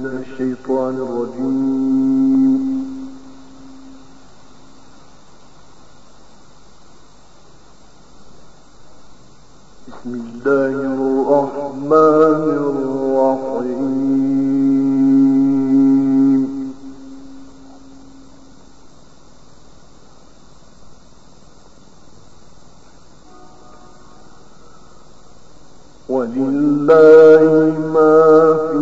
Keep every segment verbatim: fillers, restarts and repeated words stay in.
من الشيطان الرجيم. بسم الله الرحمن الرحيم. ولله ما في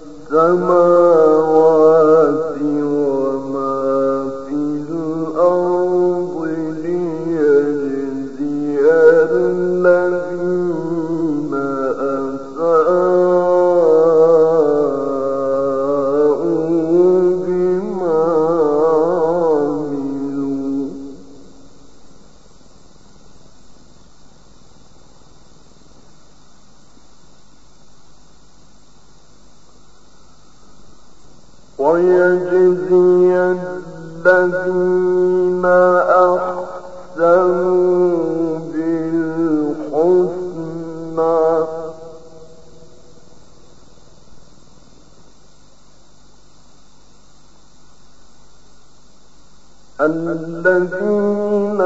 السماوات وما في الأرض ليجزي الذين أساءوا بما عملوا. ويجزي الذين أحسنوا بالحسنى الذين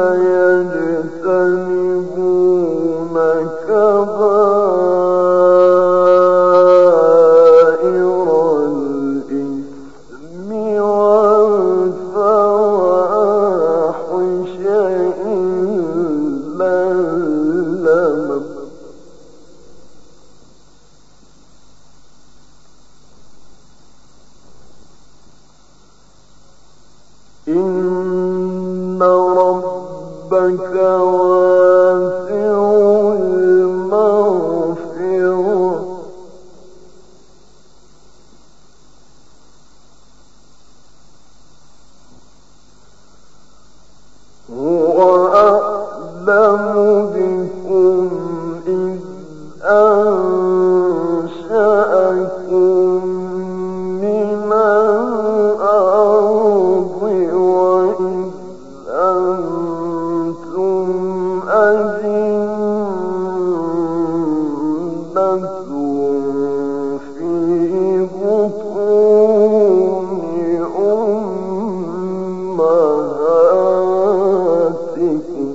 يجتنبون كبائر الإثم والفواحش إلا اللمم إن ربك واسع المغفرة هو أعلم بكم إذ أنشأكم من الأرض وإذ أنتم أجنة في بطون أمهاتكم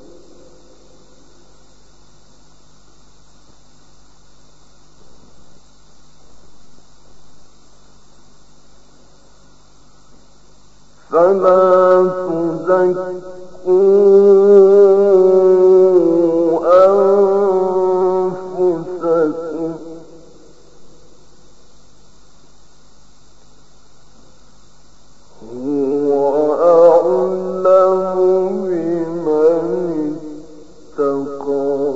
فلا تزكوا أنفسكم هو أعلم بمن اتقى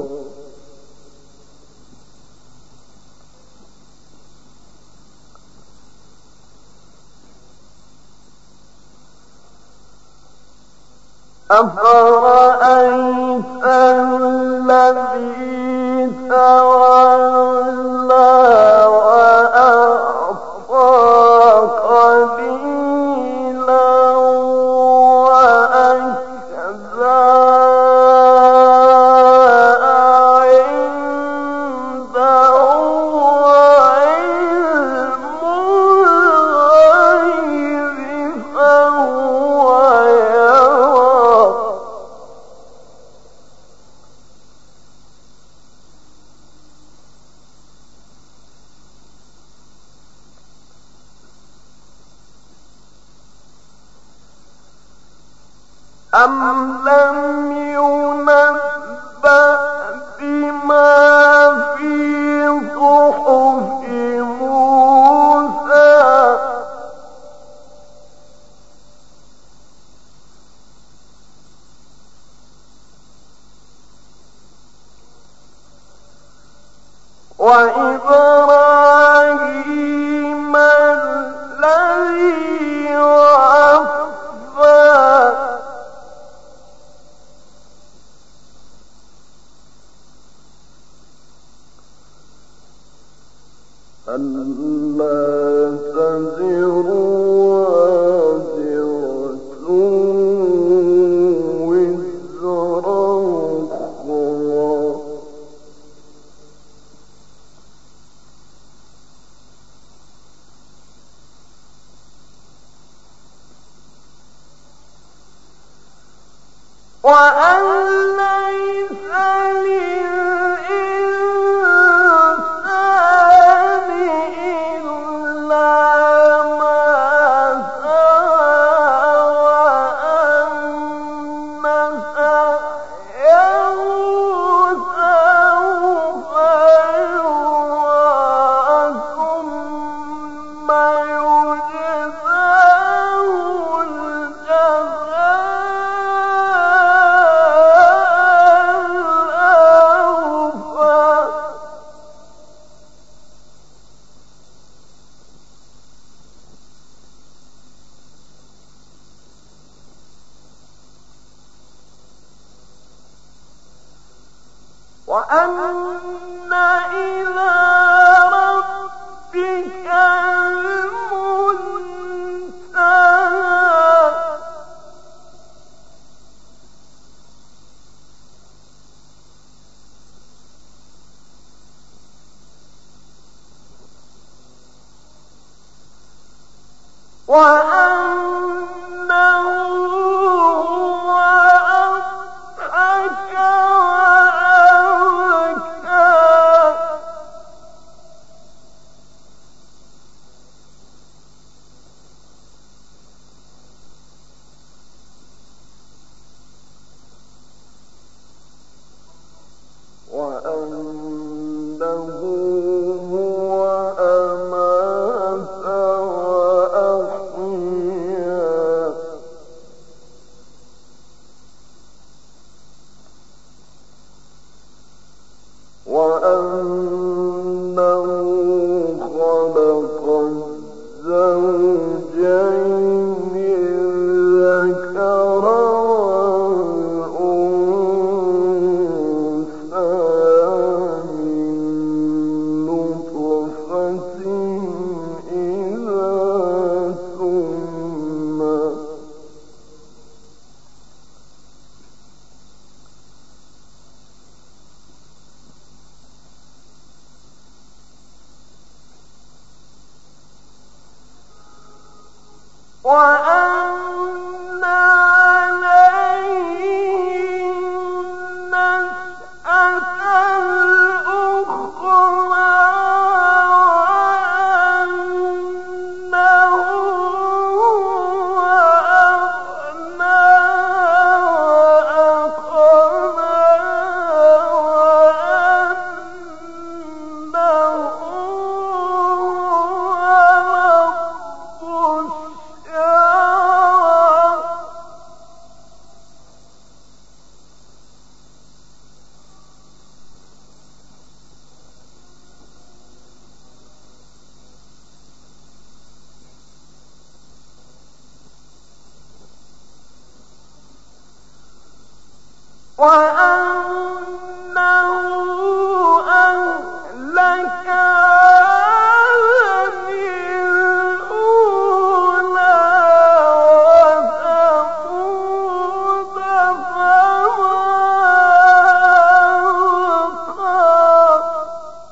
أفرأيت الذي تولى وأعطى قليلا وأكدى عنده علم الغيب فهو يرى أم لم ينبأ بما في صحف موسى وإبراهيم الذي وفى ألا تزر وازرة وزر أخرى وأن ليس للإنسان إلا ما سعى وأن سعيه سوف يرى ثم يجزاه الجزاء وأن إلى ربك المنتهى وأنه هو أضحك وأنه هو أمات وأحيا وأنه خلق الزوجين الذكر وأن عليه النشأة الأخرى وأنه هو أغنى وأنه أهلك هذه الأولى وثمود فأبقى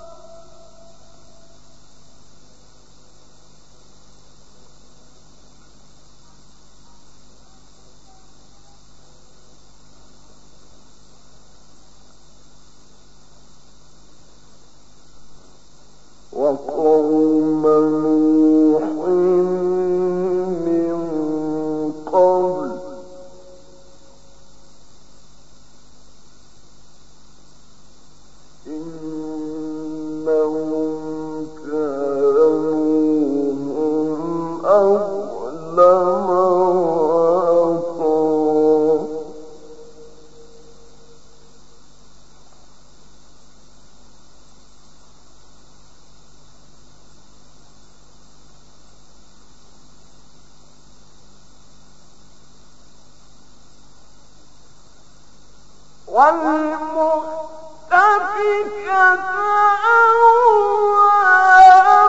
وقوم نوح من قبل إنهم كانوا هم أظلم وأطغى والمؤتفكة أهوى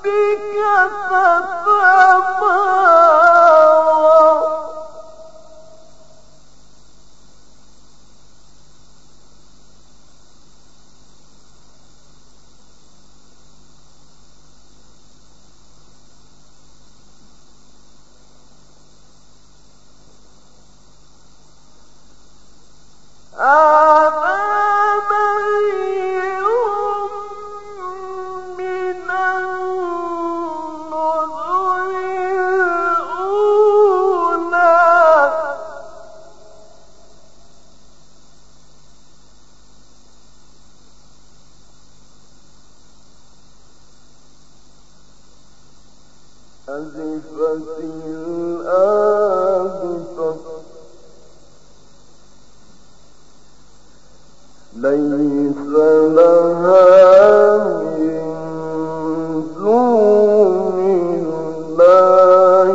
فَأَصْحَابَ أزفت الآزفة ليس لها من دون الله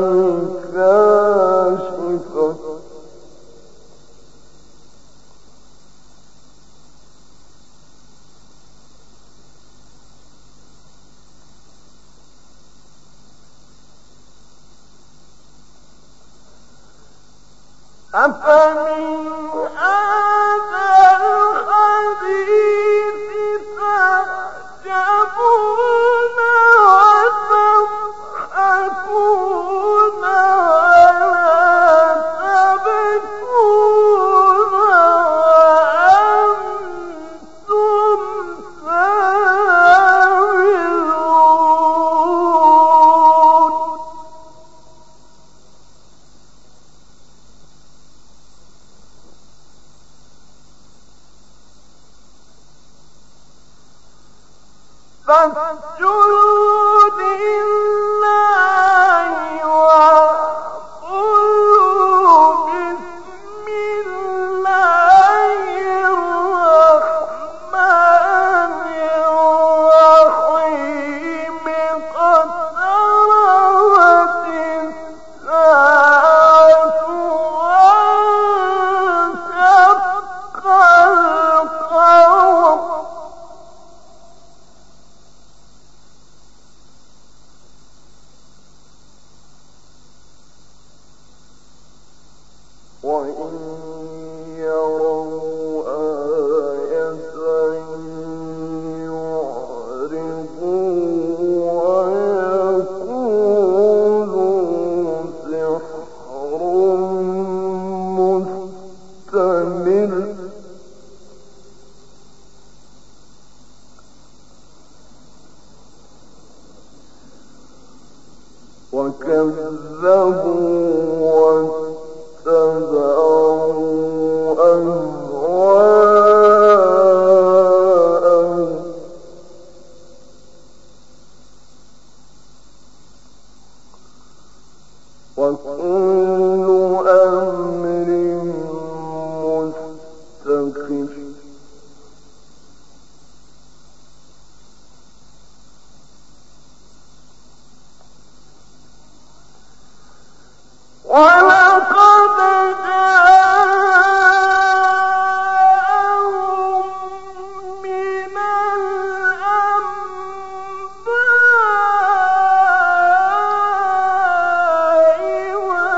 كاشفة أفمن هذا الحديث تعجبون وتضحكون ولا تبكون وأنتم سامرون فاسجدوا لله وقولوا بسم الله الرحمن الرحيم اقتربت الساعة وانشق القمر وإن يروا آية يعرضوا ويقولوا سحر مستمر وكذبوا واتبعوا أهواءهم وكل أمر مستقر ولقد جاءهم من الأنباء ما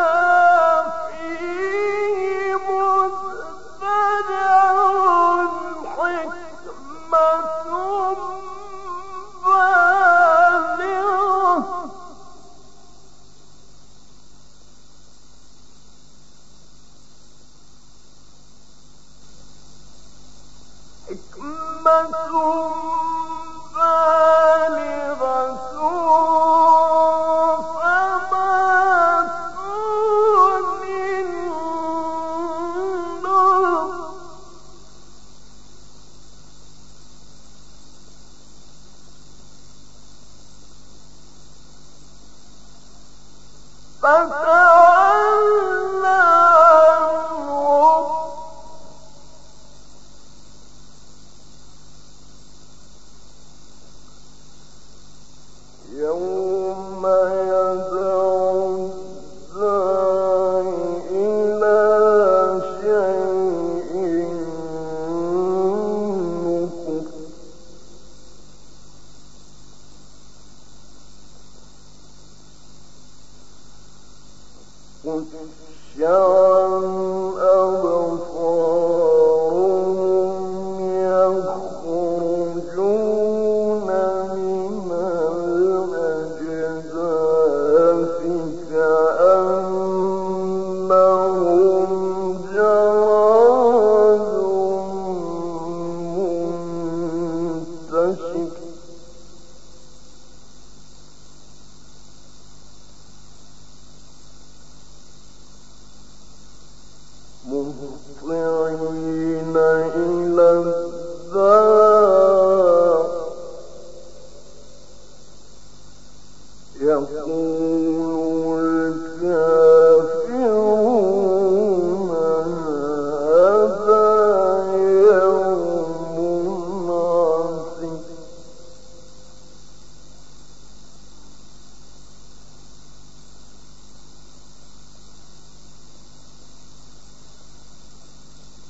فيه مزدجر حكمة بالغة حكمة بالغة فما تغني النذر فتول عنهم يوم يدعو الداعي إلى شيء نكر خشعا أبصارهم يخرجون من الأجداث كأنهم جراد منتشر مهطعين إلى الداع يقول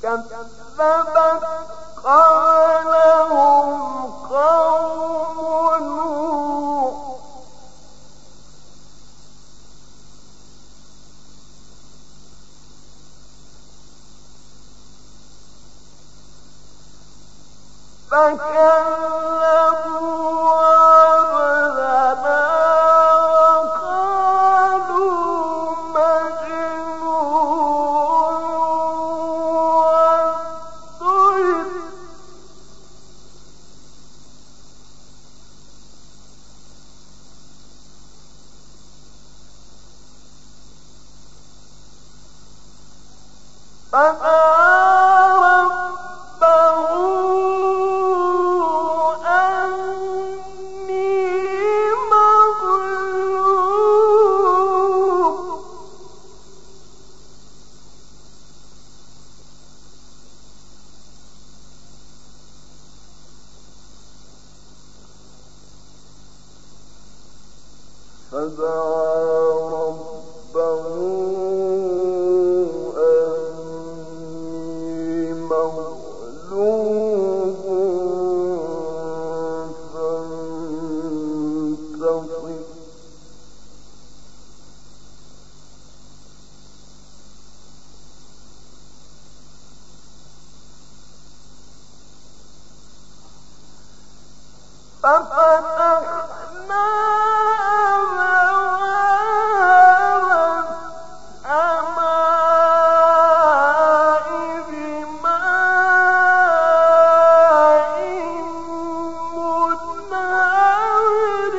كذبت قبلهم قوم نوح فكذبوا عبدنا وقالوا مجنون وازدجر فدعا ربه أني مغلوب فدعا ربه أني مغلوب فانتصر ففتحنا أبواب السماء بماء منهمر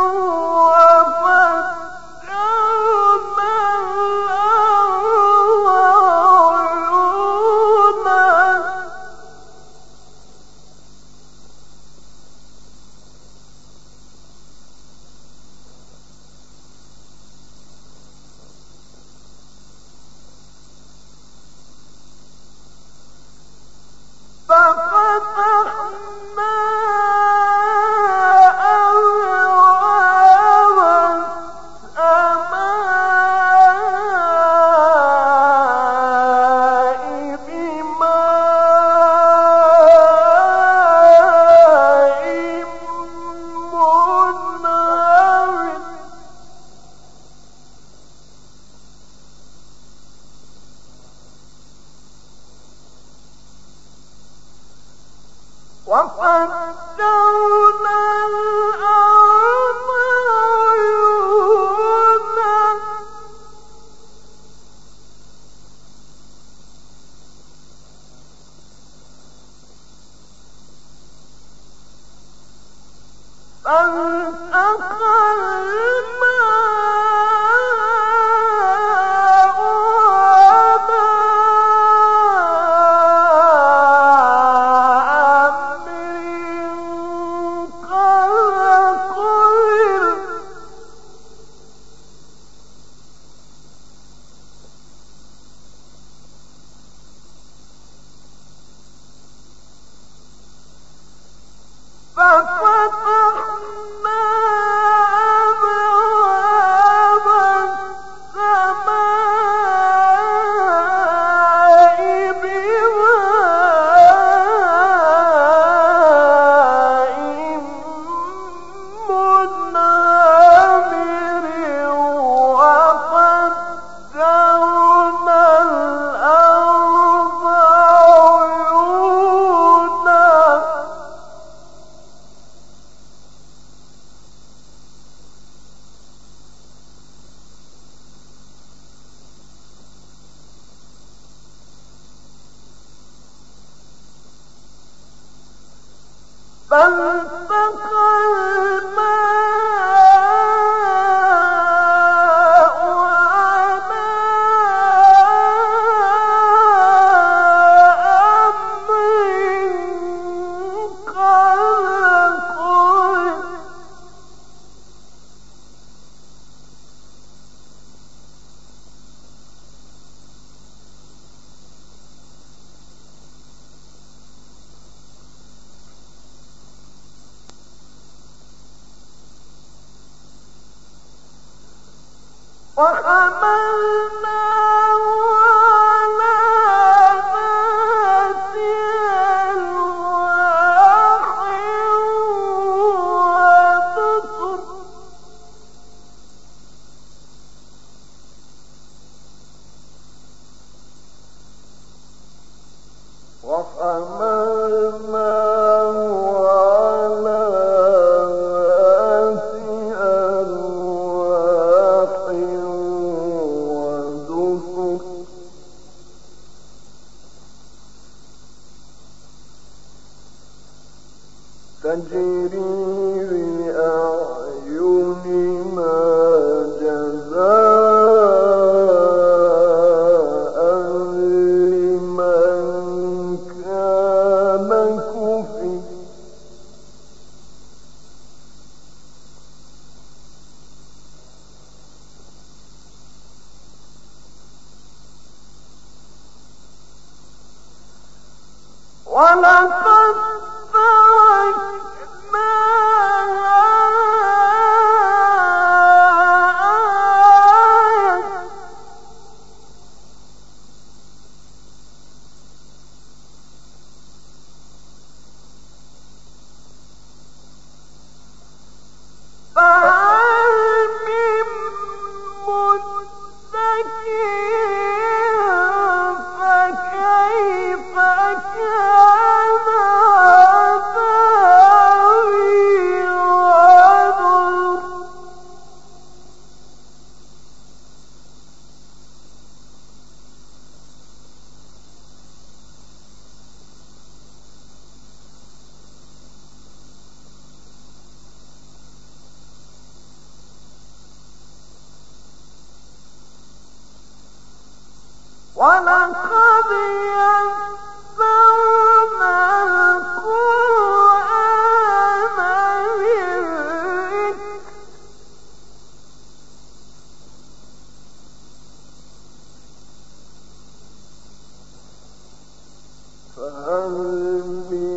وفجرنا الأرض عيونا ففتحنا أبواب السماء بماء منهمر وفجرنا الأرض عيونا فالتقى الماء على أمر قد قدر ففتحنا أبواب السماء بماء منهمر وفجرنا الأرض عيونا فالتقى الماء على أمر قد قدر وحملناه على ذات ألواح وألواح وحملناه على ذات ألواح وأنزلنا معه الكتاب والميزان وقفصصنا القصص لعلهم يتقون وحملناه على ولقد تركناها ولقد يسرنا القرآن للذكر فهل من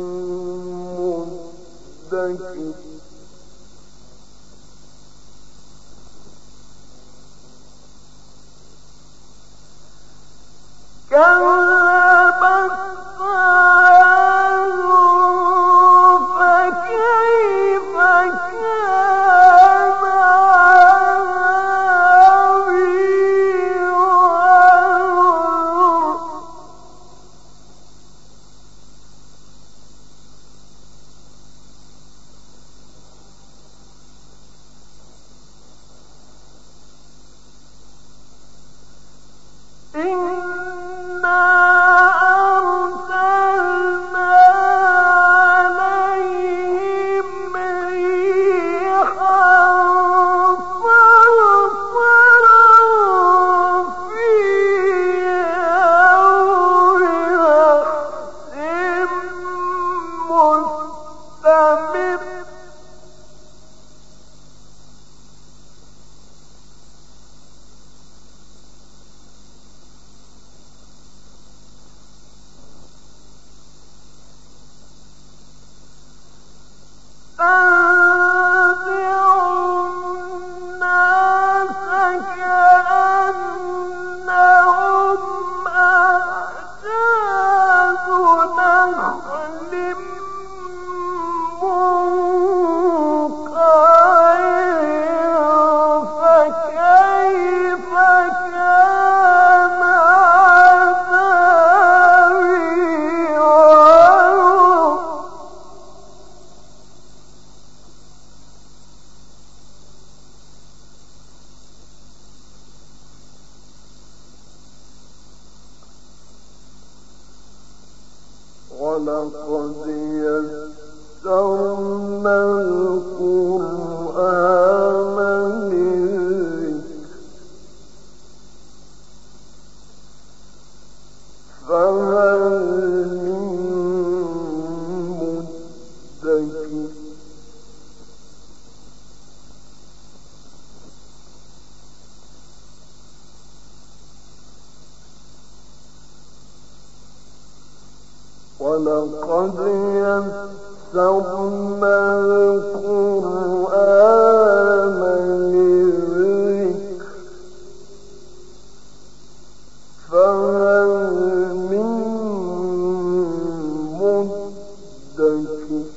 مدكر كذبت عاد فكيف كان عذابي ونذر ولقد يسرنا القرآن للذكر فهل من مدكر ولقد يسرنا القرآن للذكر فهل من مدكر